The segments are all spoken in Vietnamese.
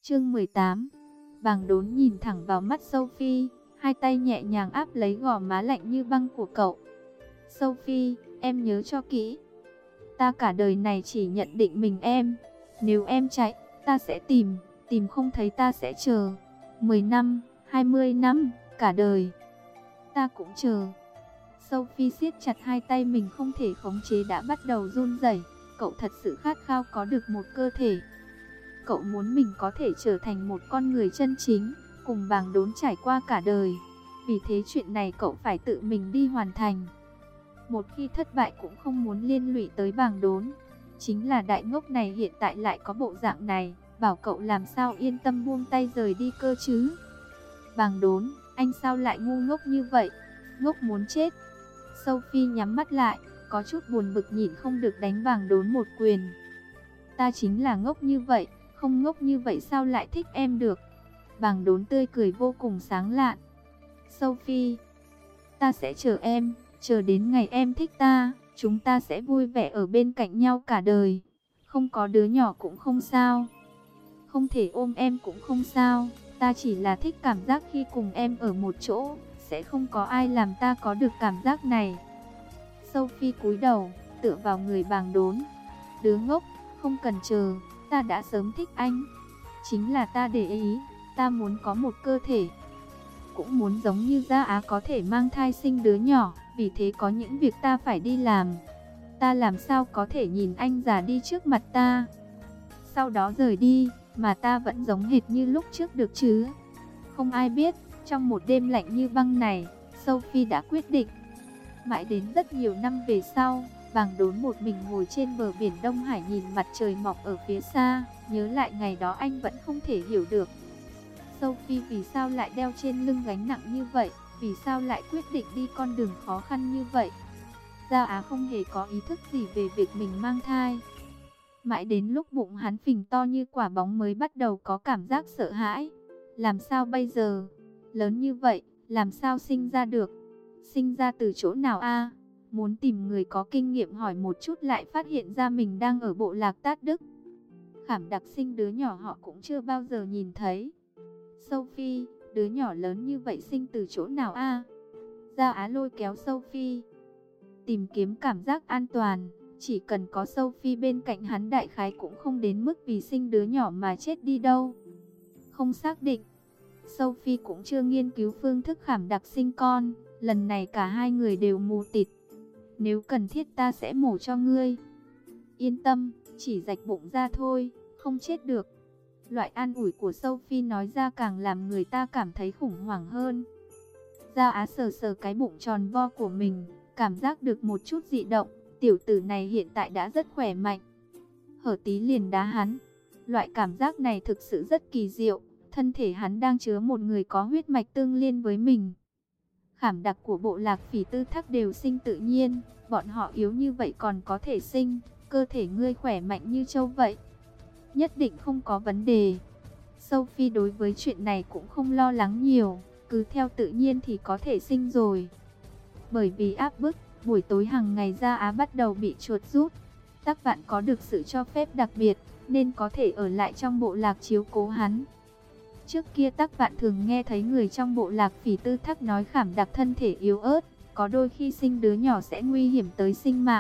Chương 18. Bàng Đốn nhìn thẳng vào mắt Sophie, hai tay nhẹ nhàng áp lấy gò má lạnh như băng của cậu. Sophie, em nhớ cho kỹ. Ta cả đời này chỉ nhận định mình em. Nếu em chạy, ta sẽ tìm không thấy ta sẽ chờ. 10 năm, 20 năm, cả đời. Ta cũng chờ. Sophie siết chặt hai tay mình không thể khống chế đã bắt đầu run rẩy. Cậu thật sự khát khao có được một cơ thể. Cậu muốn mình có thể trở thành một con người chân chính, cùng Bàng Đốn trải qua cả đời. Vì thế chuyện này cậu phải tự mình đi hoàn thành. Một khi thất bại cũng không muốn liên lụy tới Bàng Đốn. Chính là đại ngốc này hiện tại lại có bộ dạng này, bảo cậu làm sao yên tâm buông tay rời đi cơ chứ. Bàng Đốn, anh sao lại ngu ngốc như vậy? Ngốc muốn chết. Sophie nhắm mắt lại, có chút buồn bực nhịn không được đánh Bàng Đốn một quyền. Ta chính là ngốc như vậy, không ngốc như vậy sao lại thích em được? Bàng Đốn tươi cười vô cùng sáng lạn. Sophie, ta sẽ chờ em, chờ đến ngày em thích ta, chúng ta sẽ vui vẻ ở bên cạnh nhau cả đời. Không có đứa nhỏ cũng không sao, không thể ôm em cũng không sao, ta chỉ là thích cảm giác khi cùng em ở một chỗ, sẽ không có ai làm ta có được cảm giác này. Sophie cúi đầu, tựa vào người Bàng Đốn. Đứa ngốc, không cần chờ, ta đã sớm thích anh. Chính là ta để ý, ta muốn có một cơ thể. Cũng muốn giống như Gia Á có thể mang thai sinh đứa nhỏ, vì thế có những việc ta phải đi làm. Ta làm sao có thể nhìn anh già đi trước mặt ta, sau đó rời đi, mà ta vẫn giống hệt như lúc trước được chứ? Không ai biết, trong một đêm lạnh như băng này, Sophie đã quyết định. Mãi đến rất nhiều năm về sau, Bàng Đốn một mình ngồi trên bờ biển Đông Hải nhìn mặt trời mọc ở phía xa, nhớ lại ngày đó anh vẫn không thể hiểu được. Sophie vì sao lại đeo trên lưng gánh nặng như vậy, vì sao lại quyết định đi con đường khó khăn như vậy. Gia Á không hề có ý thức gì về việc mình mang thai. Mãi đến lúc bụng hắn phình to như quả bóng mới bắt đầu có cảm giác sợ hãi. Làm sao bây giờ? Lớn như vậy, làm sao sinh ra được? Sinh ra từ chỗ nào a? Muốn tìm người có kinh nghiệm hỏi một chút lại phát hiện ra mình đang ở bộ lạc Tát Đức. Khảm Đặc sinh đứa nhỏ họ cũng chưa bao giờ nhìn thấy. Sophie, đứa nhỏ lớn như vậy sinh từ chỗ nào a? Gia Á lôi kéo Sophie. Tìm kiếm cảm giác an toàn, chỉ cần có Sophie bên cạnh hắn đại khái cũng không đến mức vì sinh đứa nhỏ mà chết đi đâu. Không xác định. Sophie cũng chưa nghiên cứu phương thức Khảm Đặc sinh con, lần này cả hai người đều mù tịt. Nếu cần thiết ta sẽ mổ cho ngươi. Yên tâm, chỉ rạch bụng ra thôi, không chết được. Loại an ủi của Sophie nói ra càng làm người ta cảm thấy khủng hoảng hơn. Gia Á sờ sờ cái bụng tròn vo của mình, cảm giác được một chút dị động. Tiểu tử này hiện tại đã rất khỏe mạnh. Hở tí liền đá hắn. Loại cảm giác này thực sự rất kỳ diệu. Thân thể hắn đang chứa một người có huyết mạch tương liên với mình. Khảm Đặc của bộ lạc Phỉ Tư Thác đều sinh tự nhiên. Bọn họ yếu như vậy còn có thể sinh. Cơ thể ngươi khỏe mạnh như trâu vậy, nhất định không có vấn đề. Sophie đối với chuyện này cũng không lo lắng nhiều, cứ theo tự nhiên thì có thể sinh rồi. Bởi vì áp bức, buổi tối hàng ngày Gia Á bắt đầu bị chuột rút. Tắc Vạn có được sự cho phép đặc biệt, nên có thể ở lại trong bộ lạc chiếu cố hắn. Trước kia Tắc Vạn thường nghe thấy người trong bộ lạc Phỉ Tư Thác nói Khảm Đặc thân thể yếu ớt, có đôi khi sinh đứa nhỏ sẽ nguy hiểm tới sinh mạng.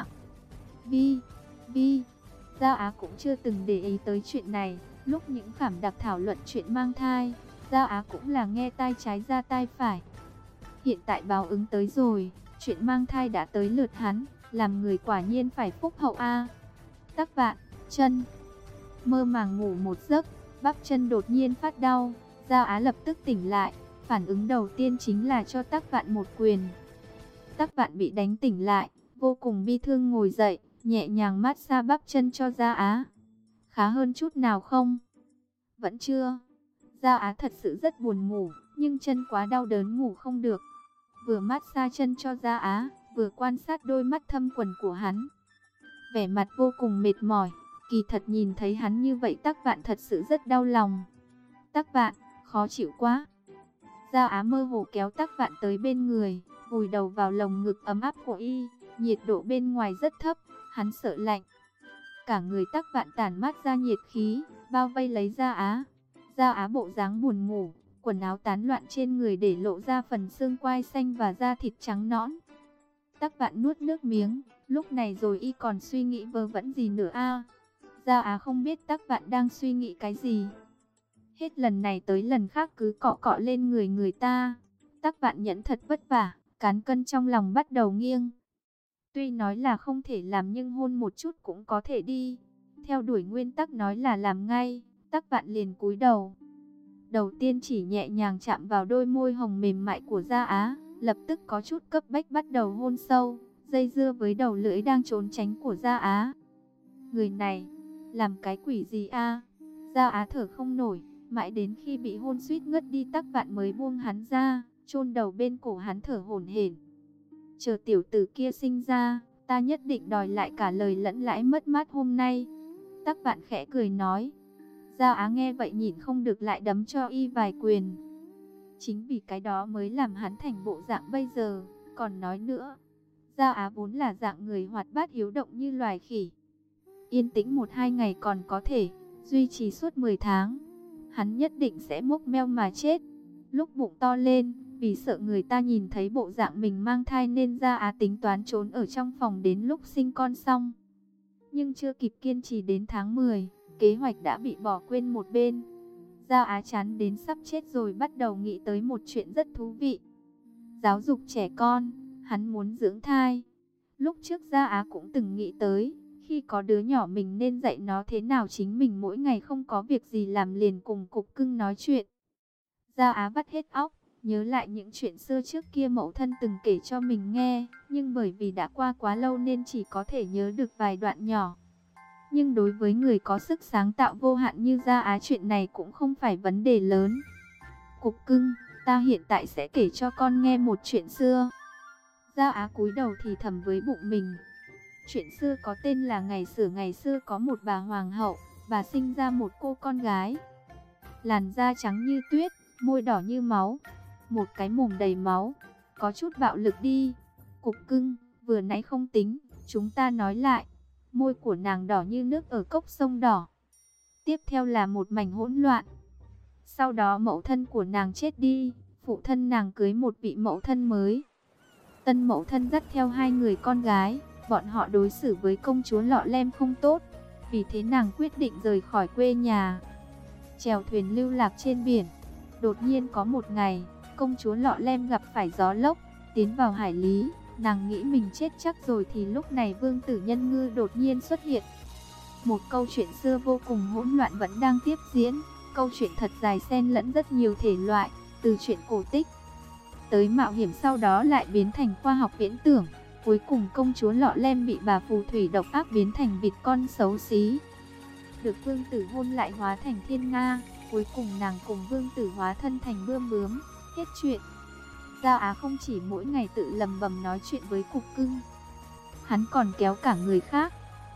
Gia Á cũng chưa từng để ý tới chuyện này. Lúc những Khảm Đặc thảo luận chuyện mang thai, Gia Á cũng là nghe tai trái ra tai phải. Hiện tại báo ứng tới rồi, chuyện mang thai đã tới lượt hắn, làm người quả nhiên phải phúc hậu a. Tắc Vạn, chân. Mơ màng ngủ một giấc, bắp chân đột nhiên phát đau, Gia Á lập tức tỉnh lại, phản ứng đầu tiên chính là cho Tắc Vạn một quyền. Tắc Vạn bị đánh tỉnh lại, vô cùng bi thương ngồi dậy, nhẹ nhàng mát xa bắp chân cho Gia Á. Khá hơn chút nào không? Vẫn chưa. Gia Á thật sự rất buồn ngủ, nhưng chân quá đau đớn ngủ không được. Vừa mát xa chân cho Gia Á, vừa quan sát đôi mắt thâm quầng của hắn. Vẻ mặt vô cùng mệt mỏi, kỳ thật nhìn thấy hắn như vậy Tắc Vạn thật sự rất đau lòng. Tắc Vạn, khó chịu quá. Gia Á mơ hồ kéo Tắc Vạn tới bên người, vùi đầu vào lồng ngực ấm áp của y. Nhiệt độ bên ngoài rất thấp, hắn sợ lạnh. Cả người Tắc Vạn tản mát ra nhiệt khí, bao vây lấy Gia Á. Gia Á bộ dáng buồn ngủ, quần áo tán loạn trên người để lộ ra phần xương quai xanh và da thịt trắng nõn. Tắc Vạn nuốt nước miếng, lúc này rồi y còn suy nghĩ vớ vẩn gì nữa a? Gia Á không biết Tắc Vạn đang suy nghĩ cái gì. Hết lần này tới lần khác cứ cọ cọ lên người người ta. Tắc Vạn nhẫn thật vất vả, cán cân trong lòng bắt đầu nghiêng. Tuy nói là không thể làm nhưng hôn một chút cũng có thể đi. Theo đuổi nguyên tắc nói là làm ngay, Tắc Vạn liền cúi đầu. Đầu tiên chỉ nhẹ nhàng chạm vào đôi môi hồng mềm mại của Gia Á, lập tức có chút cấp bách bắt đầu hôn sâu, dây dưa với đầu lưỡi đang trốn tránh của Gia Á. Người này, làm cái quỷ gì a? Gia Á thở không nổi, mãi đến khi bị hôn suýt ngất đi Tắc Vạn mới buông hắn ra, chôn đầu bên cổ hắn thở hổn hển. Chờ tiểu tử kia sinh ra, ta nhất định đòi lại cả lời lẫn lãi mất mát hôm nay. Tắc Vạn khẽ cười nói. Gia Á nghe vậy nhìn không được lại đấm cho y vài quyền. Chính vì cái đó mới làm hắn thành bộ dạng bây giờ. Còn nói nữa, Gia Á vốn là dạng người hoạt bát hiếu động như loài khỉ. Yên tĩnh 1-2 ngày còn có thể, duy trì suốt 10 tháng. Hắn nhất định sẽ mốc meo mà chết. Lúc bụng to lên, vì sợ người ta nhìn thấy bộ dạng mình mang thai nên Gia Á tính toán trốn ở trong phòng đến lúc sinh con xong. Nhưng chưa kịp kiên trì đến tháng 10, kế hoạch đã bị bỏ quên một bên. Gia Á chán đến sắp chết rồi bắt đầu nghĩ tới một chuyện rất thú vị. Giáo dục trẻ con, hắn muốn dưỡng thai. Lúc trước Gia Á cũng từng nghĩ tới, khi có đứa nhỏ mình nên dạy nó thế nào chính mình mỗi ngày không có việc gì làm liền cùng cục cưng nói chuyện. Gia Á vắt hết óc, nhớ lại những chuyện xưa trước kia mẫu thân từng kể cho mình nghe, nhưng bởi vì đã qua quá lâu nên chỉ có thể nhớ được vài đoạn nhỏ. Nhưng đối với người có sức sáng tạo vô hạn như Gia Á chuyện này cũng không phải vấn đề lớn. Cục cưng, ta hiện tại sẽ kể cho con nghe một chuyện xưa. Gia Á cúi đầu thì thầm với bụng mình. Chuyện xưa có tên là ngày xưa có một bà hoàng hậu, bà sinh ra một cô con gái. Làn da trắng như tuyết, môi đỏ như máu, một cái mồm đầy máu, có chút bạo lực đi. Cục cưng, vừa nãy không tính, chúng ta nói lại. Môi của nàng đỏ như nước ở cốc sông đỏ. Tiếp theo là một mảnh hỗn loạn. Sau đó mẫu thân của nàng chết đi, phụ thân nàng cưới một vị mẫu thân mới. Tân mẫu thân dắt theo 2 người con gái, bọn họ đối xử với công chúa Lọ Lem không tốt, vì thế nàng quyết định rời khỏi quê nhà, chèo thuyền lưu lạc trên biển. Đột nhiên có một ngày, công chúa Lọ Lem gặp phải gió lốc, tiến vào hải lý. Nàng nghĩ mình chết chắc rồi thì lúc này vương tử Nhân Ngư đột nhiên xuất hiện. Một câu chuyện xưa vô cùng hỗn loạn vẫn đang tiếp diễn. Câu chuyện thật dài xen lẫn rất nhiều thể loại, từ chuyện cổ tích tới mạo hiểm, sau đó lại biến thành khoa học viễn tưởng. Cuối cùng công chúa Lọ Lem bị bà phù thủy độc ác biến thành vịt con xấu xí, được vương tử hôn lại hóa thành thiên nga. Cuối cùng nàng cùng vương tử hóa thân thành bươm bướm. Hết chuyện. Gia Á không chỉ mỗi ngày tự lầm bầm nói chuyện với cục cưng, hắn còn kéo cả người khác.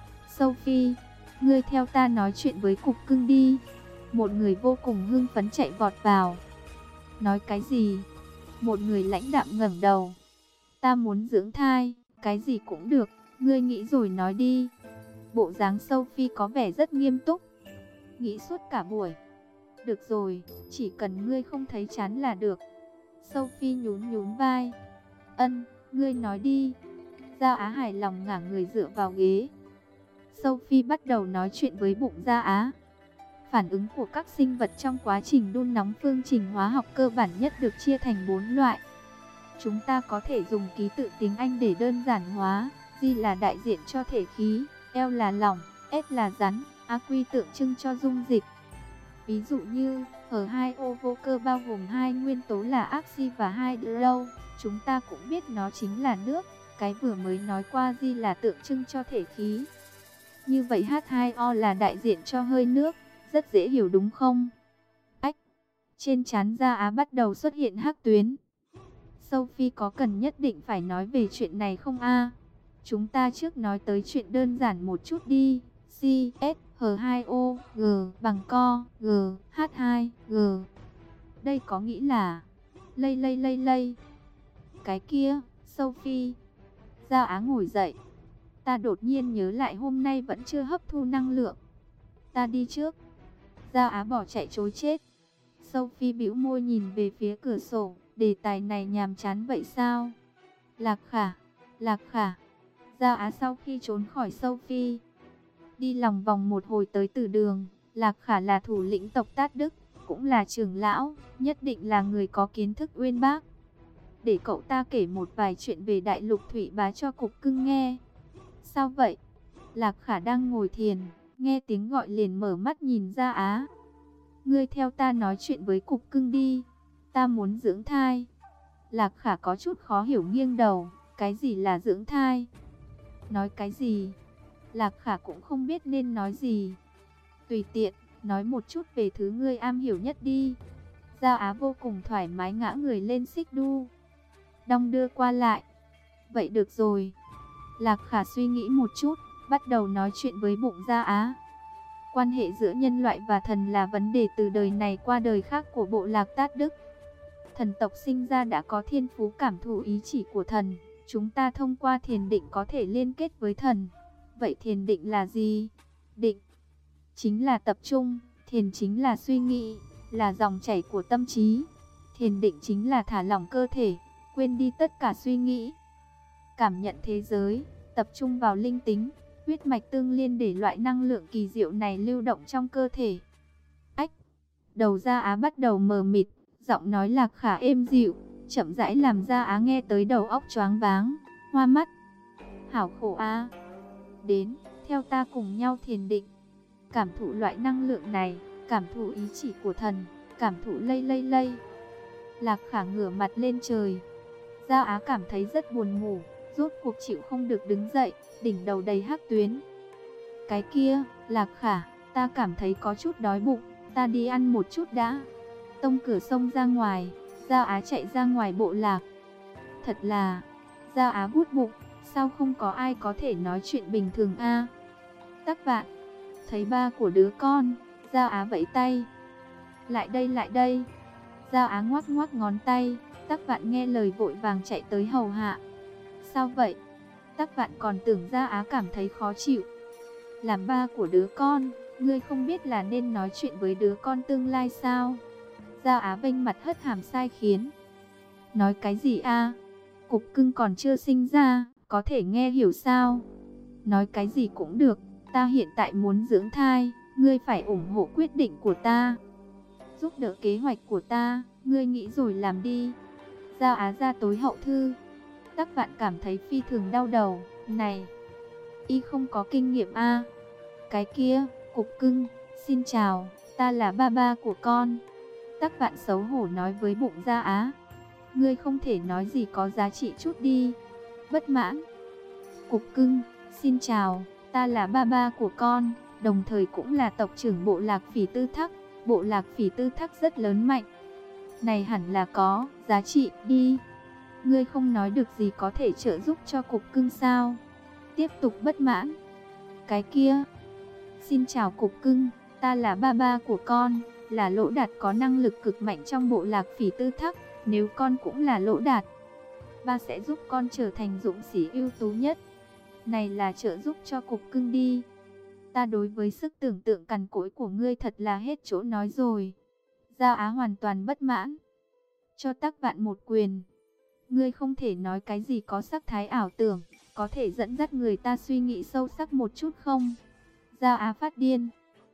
Sophie, ngươi theo ta nói chuyện với cục cưng đi. Một người vô cùng hưng phấn chạy vọt vào. Nói cái gì? Một người lãnh đạm ngẩng đầu. Ta muốn dưỡng thai, cái gì cũng được, ngươi nghĩ rồi nói đi. Bộ dáng Sophie có vẻ rất nghiêm túc. Nghĩ suốt cả buổi. Được rồi, chỉ cần ngươi không thấy chán là được. Sophie nhún nhún vai. Ngươi nói đi. Gia Á hài lòng ngả người dựa vào ghế. Sophie bắt đầu nói chuyện với bụng Gia Á. Phản ứng của các sinh vật trong quá trình đun nóng, phương trình hóa học cơ bản nhất được chia thành 4 loại. Chúng ta có thể dùng ký tự tiếng Anh để đơn giản hóa. G là đại diện cho thể khí, L là lỏng, S là rắn, Aq tượng trưng cho dung dịch. Ví dụ như, H2O vô cơ bao gồm 2 nguyên tố là oxy và hydro. Chúng ta cũng biết nó chính là nước. Cái vừa mới nói qua G là tượng trưng cho thể khí. Như vậy H2O là đại diện cho hơi nước. Rất dễ hiểu đúng không? Ách! Trên trán Gia Á bắt đầu xuất hiện hắc tuyến. Sophie có cần nhất định phải nói về chuyện này không a? Chúng ta trước nói tới chuyện đơn giản một chút đi. C, S, H2O, G bằng co, G, H2, G. Đây có nghĩa là lây. Cái kia, Sophie. Gia Á ngồi dậy. Ta đột nhiên nhớ lại hôm nay vẫn chưa hấp thu năng lượng. Ta đi trước. Gia Á bỏ chạy trối chết. Sophie bĩu môi nhìn về phía cửa sổ, đề tài này nhàm chán vậy sao? Lạc Khả. Gia Á sau khi trốn khỏi Sophie, đi lòng vòng một hồi tới từ đường. Lạc Khả là thủ lĩnh tộc Tát Đức, cũng là trưởng lão, nhất định là người có kiến thức uyên bác. Để cậu ta kể một vài chuyện về đại lục Thủy Bá cho Cục Cưng nghe. Sao vậy? Lạc Khả đang ngồi thiền, nghe tiếng gọi liền mở mắt nhìn Gia Á. Ngươi theo ta nói chuyện với Cục Cưng đi, ta muốn dưỡng thai. Lạc Khả có chút khó hiểu nghiêng đầu, cái gì là dưỡng thai? Nói cái gì? Lạc Khả cũng không biết nên nói gì. Tùy tiện, nói một chút về thứ ngươi am hiểu nhất đi. Gia Á vô cùng thoải mái ngã người lên xích đu, đong đưa qua lại. Vậy được rồi. Lạc Khả suy nghĩ một chút, bắt đầu nói chuyện với bụng Gia Á. Quan hệ giữa nhân loại và thần là vấn đề từ đời này qua đời khác của bộ lạc Tát Đức. Thần tộc sinh ra đã có thiên phú cảm thụ ý chỉ của thần. Chúng ta thông qua thiền định có thể liên kết với thần. Vậy thiền định là gì? Định chính là tập trung, thiền chính là suy nghĩ, là dòng chảy của tâm trí. Thiền định chính là thả lỏng cơ thể, quên đi tất cả suy nghĩ. Cảm nhận thế giới, tập trung vào linh tính, huyết mạch tương liên để loại năng lượng kỳ diệu này lưu động trong cơ thể. Ách, đầu Gia Á bắt đầu mờ mịt, giọng nói Lạc Khả êm dịu, chậm rãi làm Gia Á nghe tới đầu óc choáng váng, hoa mắt. Hảo khổ a. Đến, theo ta cùng nhau thiền định. Cảm thụ loại năng lượng này, cảm thụ ý chỉ của thần, cảm thụ lây. Lạc Khả ngửa mặt lên trời. Gia Á cảm thấy rất buồn ngủ, rốt cuộc chịu không được đứng dậy, đỉnh đầu đầy hắc tuyến. Cái kia, Lạc Khả, ta cảm thấy có chút đói bụng, ta đi ăn một chút đã. Tông cửa xông ra ngoài, Gia Á chạy ra ngoài bộ lạc. Thật là, Gia Á vuốt bụng, sao không có ai có thể nói chuyện bình thường a? Tắc Vạn, thấy ba của đứa con, Gia Á vẫy tay. Lại đây. Gia Á ngoắc ngón tay, Tắc Vạn nghe lời vội vàng chạy tới hầu hạ. Sao vậy? Tắc Vạn còn tưởng Gia Á cảm thấy khó chịu. Làm ba của đứa con, ngươi không biết là nên nói chuyện với đứa con tương lai sao? Gia Á vênh mặt hất hàm sai khiến. Nói cái gì a? Cục Cưng còn chưa sinh ra, có thể nghe hiểu sao? Nói cái gì cũng được, ta hiện tại muốn dưỡng thai, ngươi phải ủng hộ quyết định của ta. Giúp đỡ kế hoạch của ta, ngươi nghĩ rồi làm đi. Gia Á ra tối hậu thư. Tắc Vạn cảm thấy phi thường đau đầu. Này, y không có kinh nghiệm a. Cái kia, Cục Cưng, xin chào, ta là ba của con. Tắc Vạn xấu hổ nói với bụng Gia Á. Ngươi không thể nói gì có giá trị chút đi. Bất mãn. Cục Cưng, xin chào, ta là ba của con, đồng thời cũng là tộc trưởng bộ lạc Phỉ Tư Thắc. Bộ lạc Phỉ Tư Thắc rất lớn mạnh. Này hẳn là có giá trị đi. Ngươi không nói được gì có thể trợ giúp cho Cục Cưng sao? Tiếp tục bất mãn. Cái kia, xin chào Cục Cưng, ta là ba của con, là Lỗ Đạt có năng lực cực mạnh trong bộ lạc Phỉ Tư Thắc. Nếu con cũng là Lỗ Đạt, ba sẽ giúp con trở thành dũng sĩ ưu tú nhất. Này là trợ giúp cho Cục Cưng đi. Ta đối với sức tưởng tượng cằn cỗi của ngươi thật là hết chỗ nói rồi. Gia Á hoàn toàn bất mãn. Cho Tắc Vạn một quyền. Ngươi không thể nói cái gì có sắc thái ảo tưởng, có thể dẫn dắt người ta suy nghĩ sâu sắc một chút không? Gia Á phát điên.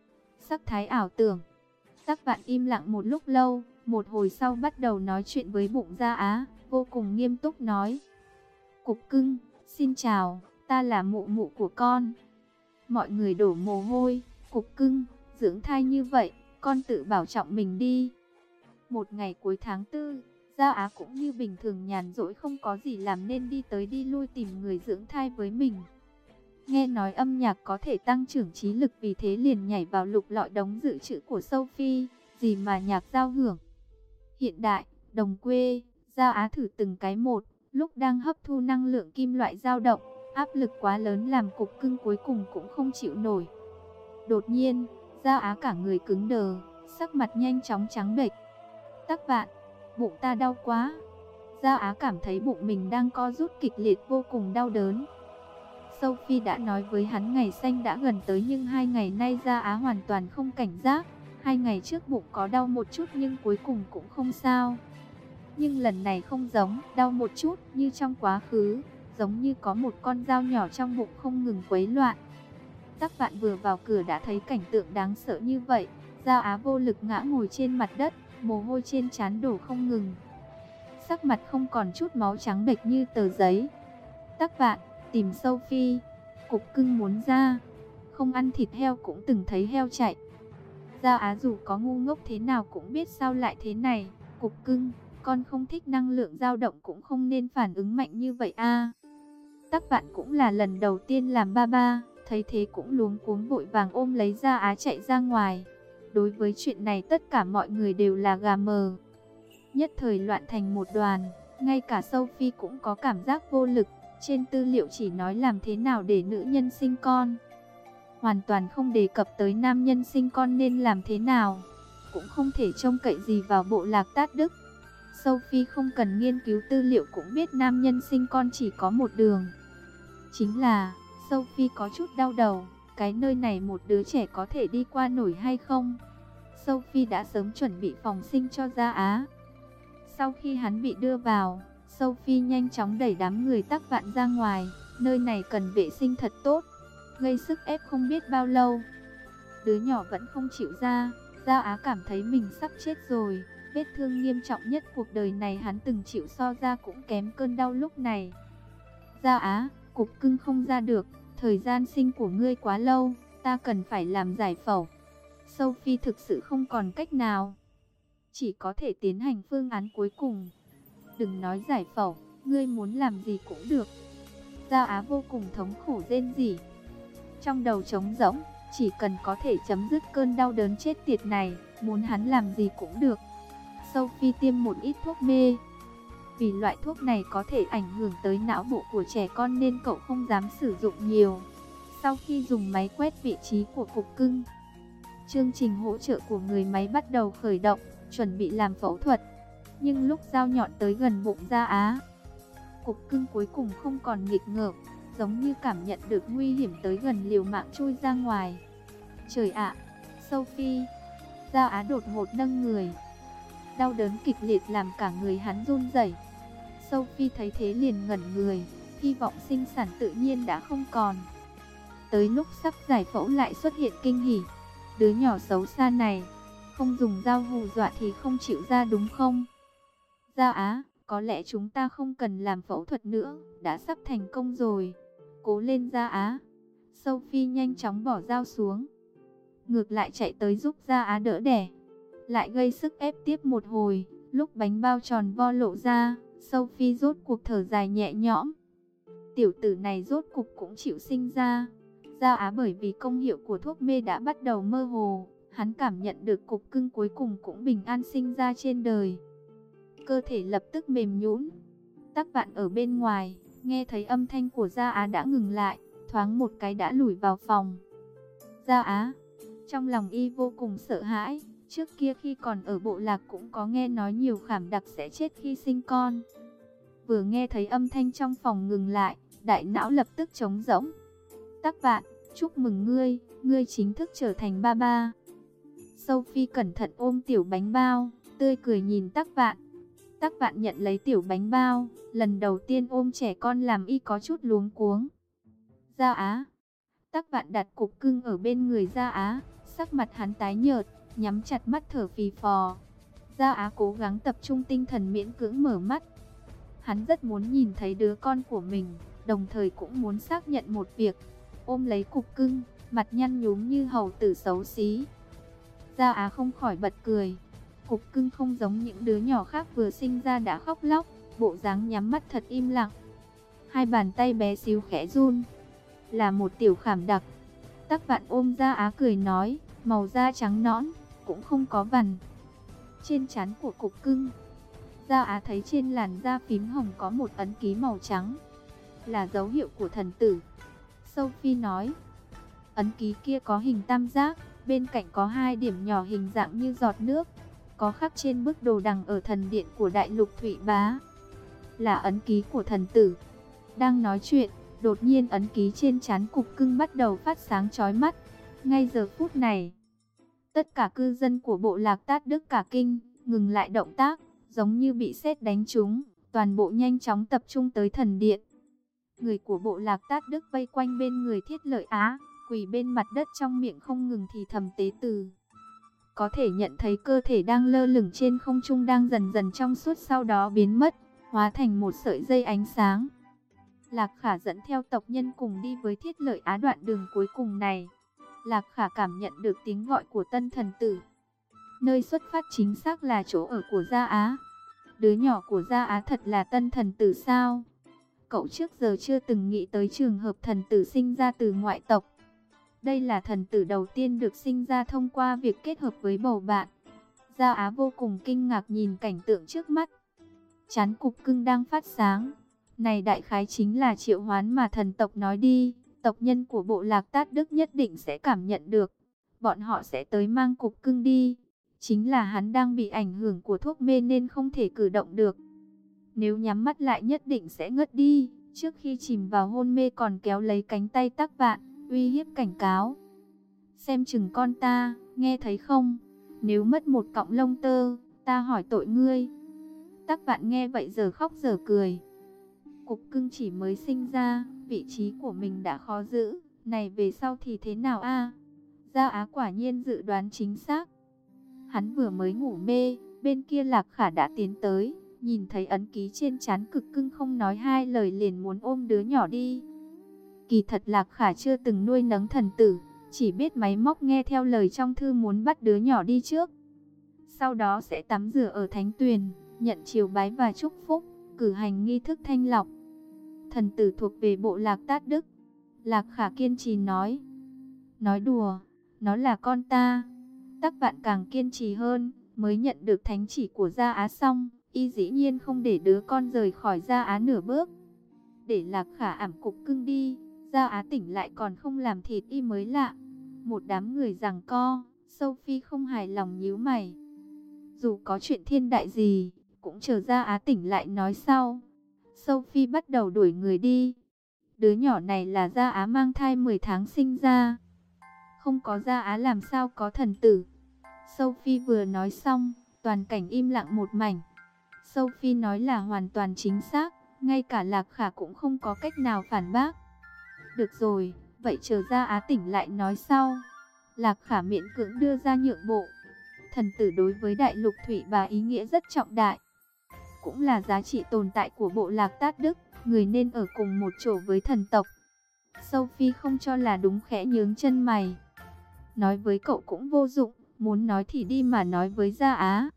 Sắc thái ảo tưởng. Tắc Vạn im lặng một lúc lâu, một hồi sau bắt đầu nói chuyện với bụng Gia Á, vô cùng nghiêm túc nói. Cục Cưng, xin chào, ta là mụ của con. Mọi người đổ mồ hôi. Cục Cưng, dưỡng thai như vậy, con tự bảo trọng mình đi. Một ngày cuối tháng 4, Gia Á cũng như bình thường nhàn rỗi không có gì làm nên đi tới đi lui tìm người dưỡng thai với mình. Nghe nói âm nhạc có thể tăng trưởng trí lực, vì thế liền nhảy vào lục lọi đống dự trữ của Sophie, gì mà nhạc giao hưởng. Hiện đại, đồng quê, Gia Á thử từng cái một, lúc đang hấp thu năng lượng kim loại dao động, áp lực quá lớn làm Cục Cưng cuối cùng cũng không chịu nổi. Đột nhiên, Gia Á cả người cứng đờ, sắc mặt nhanh chóng trắng bệch. Tắc Vạn, bụng ta đau quá. Gia Á cảm thấy bụng mình đang co rút kịch liệt, vô cùng đau đớn. Sophie đã nói với hắn ngày sanh đã gần tới, nhưng 2 ngày nay Gia Á hoàn toàn không cảnh giác. 2 ngày trước bụng có đau một chút nhưng cuối cùng cũng không sao. Nhưng lần này không giống, đau một chút như trong quá khứ, giống như có một con dao nhỏ trong bụng không ngừng quấy loạn. Tắc Vạn vừa vào cửa đã thấy cảnh tượng đáng sợ như vậy, Dao Á vô lực ngã ngồi trên mặt đất, mồ hôi trên trán đổ không ngừng. Sắc mặt không còn chút máu, trắng bệch như tờ giấy. Tắc Vạn, tìm Sophie, Cục Cưng muốn ra, không ăn thịt heo cũng từng thấy heo chạy. Dao Á dù có ngu ngốc thế nào cũng biết sao lại thế này. Cục Cưng, con không thích năng lượng dao động cũng không nên phản ứng mạnh như vậy a. Tắc Vạn cũng là lần đầu tiên làm ba ba, thấy thế cũng luống cuống vội vàng ôm lấy Dao Á chạy ra ngoài. Đối với chuyện này tất cả mọi người đều là gà mờ. Nhất thời loạn thành một đoàn, ngay cả Sophie cũng có cảm giác vô lực. Trên tư liệu chỉ nói làm thế nào để nữ nhân sinh con, hoàn toàn không đề cập tới nam nhân sinh con nên làm thế nào. Cũng không thể trông cậy gì vào bộ lạc Tát Đức. Sophie không cần nghiên cứu tư liệu cũng biết nam nhân sinh con chỉ có một đường. Chính là, Sophie có chút đau đầu, cái nơi này một đứa trẻ có thể đi qua nổi hay không? Sophie đã sớm chuẩn bị phòng sinh cho Dao Á. Sau khi hắn bị đưa vào, Sophie nhanh chóng đẩy đám người Tắc Vạn ra ngoài, nơi này cần vệ sinh thật tốt. Gây sức ép không biết bao lâu, đứa nhỏ vẫn không chịu ra. Dao Á cảm thấy mình sắp chết rồi, vết thương nghiêm trọng nhất cuộc đời này hắn từng chịu so ra cũng kém cơn đau lúc này. Dao Á, Cục Cưng không ra được, thời gian sinh của ngươi quá lâu, ta cần phải làm giải phẫu. Sophie thực sự không còn cách nào, chỉ có thể tiến hành phương án cuối cùng. Đừng nói giải phẫu, ngươi muốn làm gì cũng được. Dao Á vô cùng thống khổ rên rỉ, trong đầu trống rỗng, chỉ cần có thể chấm dứt cơn đau đớn chết tiệt này, muốn hắn làm gì cũng được. Sophie tiêm một ít thuốc mê, vì loại thuốc này có thể ảnh hưởng tới não bộ của trẻ con nên cậu không dám sử dụng nhiều. Sau khi dùng máy quét vị trí của Cục Cưng, chương trình hỗ trợ của người máy bắt đầu khởi động, chuẩn bị làm phẫu thuật. Nhưng lúc dao nhọn tới gần bụng Dao Á, Cục Cưng cuối cùng không còn nghịch ngợm, giống như cảm nhận được nguy hiểm tới gần liều mạng chui ra ngoài. Trời ạ, Sophie! Dao Á đột ngột nâng người, đau đớn kịch liệt làm cả người hắn run rẩy. Sophie thấy thế liền ngẩn người, hy vọng sinh sản tự nhiên đã không còn. Tới lúc sắp giải phẫu lại xuất hiện kinh hỉ. Đứa nhỏ xấu xa này, không dùng dao hù dọa thì không chịu ra đúng không? Dao Á, có lẽ chúng ta không cần làm phẫu thuật nữa, đã sắp thành công rồi. Cố lên Dao Á. Sophie nhanh chóng bỏ dao xuống, ngược lại chạy tới giúp Dao Á đỡ đẻ. Lại gây sức ép tiếp một hồi, lúc bánh bao tròn vo lộ ra, Sophie rốt cuộc thở dài nhẹ nhõm. Tiểu tử này rốt cuộc cũng chịu sinh ra. Dao Á bởi vì công hiệu của thuốc mê đã bắt đầu mơ hồ, hắn cảm nhận được Cục Cưng cuối cùng cũng bình an sinh ra trên đời. Cơ thể lập tức mềm nhũn. Tắc Vạn ở bên ngoài, nghe thấy âm thanh của Dao Á đã ngừng lại, thoáng một cái đã lủi vào phòng. Dao Á, trong lòng y vô cùng sợ hãi. Trước kia khi còn ở bộ lạc cũng có nghe nói nhiều khảm đặc sẽ chết khi sinh con. Vừa nghe thấy âm thanh trong phòng ngừng lại, đại não lập tức trống rỗng. Tắc Vạn, chúc mừng ngươi, ngươi chính thức trở thành ba ba. Sophie cẩn thận ôm tiểu bánh bao, tươi cười nhìn Tắc Vạn. Tắc Vạn nhận lấy tiểu bánh bao, lần đầu tiên ôm trẻ con làm y có chút luống cuống. Dao Á. Tắc Vạn đặt Cục Cưng ở bên người Dao Á, sắc mặt hắn tái nhợt, nhắm chặt mắt thở phì phò. Dao Á cố gắng tập trung tinh thần miễn cưỡng mở mắt. Hắn rất muốn nhìn thấy đứa con của mình, đồng thời cũng muốn xác nhận một việc. Ôm lấy Cục Cưng, mặt nhăn nhúm như hầu tử xấu xí. Dao Á không khỏi bật cười. Cục Cưng không giống những đứa nhỏ khác vừa sinh ra đã khóc lóc, bộ dáng nhắm mắt thật im lặng. Hai bàn tay bé xíu khẽ run. Là một tiểu khảm đặc. Tắc Vạn ôm Dao Á cười nói, màu da trắng nõn, cũng không có vằn. Trên trán của Cục Cưng, Dao Á thấy trên làn da phím hồng có một ấn ký màu trắng, là dấu hiệu của thần tử. Sophie nói, ấn ký kia có hình tam giác, bên cạnh có hai điểm nhỏ hình dạng như giọt nước, có khắc trên bức đồ đằng ở thần điện của Đại Lục Thụy Bá, là ấn ký của thần tử. Đang nói chuyện, đột nhiên ấn ký trên trán Cục Cưng bắt đầu phát sáng chói mắt. Ngay giờ phút này, Tất cả cư dân của bộ lạc Tát Đức cả kinh, ngừng lại động tác, giống như bị sét đánh trúng, toàn bộ nhanh chóng tập trung tới thần điện. Người của bộ lạc Tát Đức vây quanh bên người Thiết Lợi Á, quỳ bên mặt đất trong miệng không ngừng thì thầm tế từ. Có thể nhận thấy cơ thể đang lơ lửng trên không trung đang dần dần trong suốt, sau đó biến mất, hóa thành một sợi dây ánh sáng. Lạc Khả dẫn theo tộc nhân cùng đi với Thiết Lợi Á đoạn đường cuối cùng này. Lạc Khả cảm nhận được tiếng gọi của tân thần tử. Nơi xuất phát chính xác là chỗ ở của Gia Á. Đứa nhỏ của Gia Á thật là tân thần tử sao? Cậu trước giờ chưa từng nghĩ tới trường hợp thần tử sinh ra từ ngoại tộc. Đây là thần tử đầu tiên được sinh ra thông qua việc kết hợp với bầu bạn. Gia Á vô cùng kinh ngạc nhìn cảnh tượng trước mắt. Trán cục cưng đang phát sáng. Này đại khái chính là triệu hoán mà thần tộc nói đi. Tộc nhân của bộ lạc Tát Đức nhất định sẽ cảm nhận được. Bọn họ sẽ tới mang cục cưng đi. Chính là hắn đang bị ảnh hưởng của thuốc mê nên không thể cử động được. Nếu nhắm mắt lại nhất định sẽ ngất đi. Trước khi chìm vào hôn mê còn kéo lấy cánh tay Tắc Vạn, uy hiếp cảnh cáo. Xem chừng con ta, nghe thấy không? Nếu mất một cọng lông tơ, ta hỏi tội ngươi. Tắc Vạn nghe vậy giờ khóc giờ cười. Cục cưng chỉ mới sinh ra, vị trí của mình đã khó giữ. Này về sau thì thế nào a? Gia Á quả nhiên dự đoán chính xác. Hắn vừa mới ngủ mê, bên kia Lạc Khả đã tiến tới. Nhìn thấy ấn ký trên trán cực cưng không nói hai lời liền muốn ôm đứa nhỏ đi. Kỳ thật Lạc Khả chưa từng nuôi nấng thần tử, chỉ biết máy móc nghe theo lời trong thư muốn bắt đứa nhỏ đi trước. Sau đó sẽ tắm rửa ở thánh tuyền, nhận triều bái và chúc phúc, cử hành nghi thức thanh lọc. Thần tử thuộc về bộ lạc Tát Đức. Lạc Khả kiên trì nói. Nói đùa, nó là con ta. Tắc Vạn càng kiên trì hơn, mới nhận được thánh chỉ của Gia Á xong. Y dĩ nhiên không để đứa con rời khỏi Gia Á nửa bước. Để Lạc Khả ẵm cục cưng đi, Gia Á tỉnh lại còn không làm thịt y mới lạ. Một đám người giằng co, Sophie không hài lòng nhíu mày. Dù có chuyện thiên đại gì, cũng chờ Gia Á tỉnh lại nói sau. Sophie bắt đầu đuổi người đi. Đứa nhỏ này là Gia Á mang thai 10 tháng sinh ra. Không có Gia Á làm sao có thần tử. Sophie vừa nói xong, toàn cảnh im lặng một mảnh. Sophie nói là hoàn toàn chính xác, ngay cả Lạc Khả cũng không có cách nào phản bác. Được rồi, vậy chờ Gia Á tỉnh lại nói sau. Lạc Khả miễn cưỡng đưa ra nhượng bộ. Thần tử đối với đại lục Thủy Bà ý nghĩa rất trọng đại. Cũng là giá trị tồn tại của bộ lạc Tát Đức, người nên ở cùng một chỗ với thần tộc. Sophie không cho là đúng khẽ nhướng chân mày. Nói với cậu cũng vô dụng, muốn nói thì đi mà nói với Gia Á.